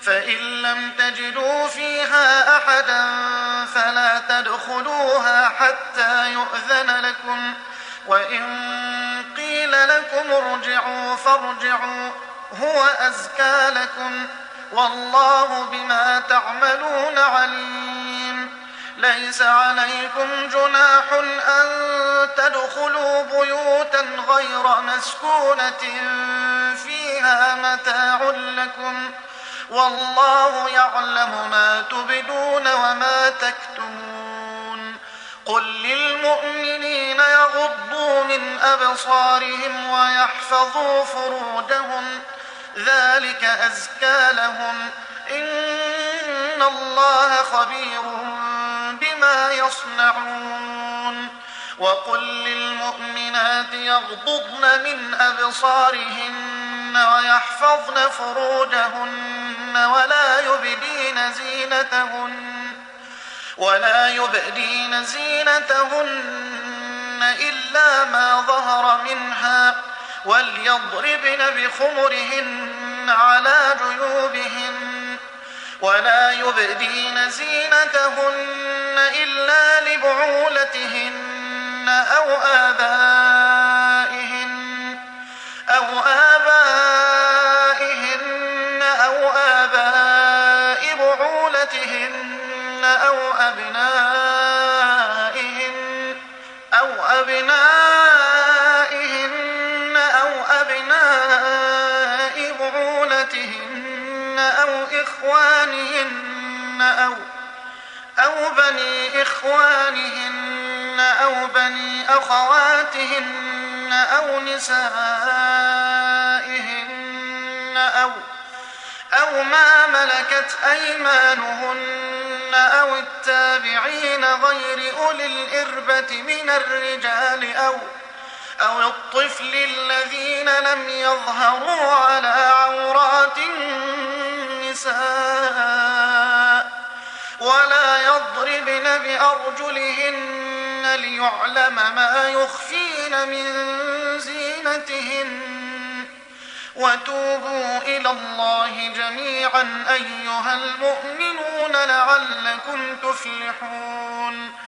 فإن لم تجدوا فيها أحدا فلا تدخلوها حتى يؤذن لكم، وإن قيل لكم ارجعوا فارجعوا هو أزكى لكم، والله بما تعملون عليم. ليس عليكم جناح أن تدخلوا بيوتا غير مسكونة فيها متاع لكم، والله يعلم ما تبدون وما تكتمون. قل للمؤمنين يغضوا من أبصارهم ويحفظوا فروجهم، ذلك أزكى لهم، إن الله خبير بما يصنعون. وقل للمؤمنات يغضضن من أبصارهن ويحفظن فروجهن ولا يبدين زينتهن إلا ما ظهر منها، وليضربن بخمرهن على جيوبهن، ولا يبدين زينتهن إلا لبعولتهن أو آبائهن أو آباء بعولتهن أو أبنائهن أو أبناء بعولتهن أو إخوانهن أو بني إخوانهن أو بني أخواتهن أو نسائهن أو ما ملكت أيمانهن أو التابعين غير أولي الإربة من الرجال أو الطفل الذين لم يظهروا على عورات النساء، ولا يضربن بأرجلهن ليعلم ما يخفين من زينتهن. وتوبوا إلى الله جميعا أيها المؤمنون لعلكم تفلحون.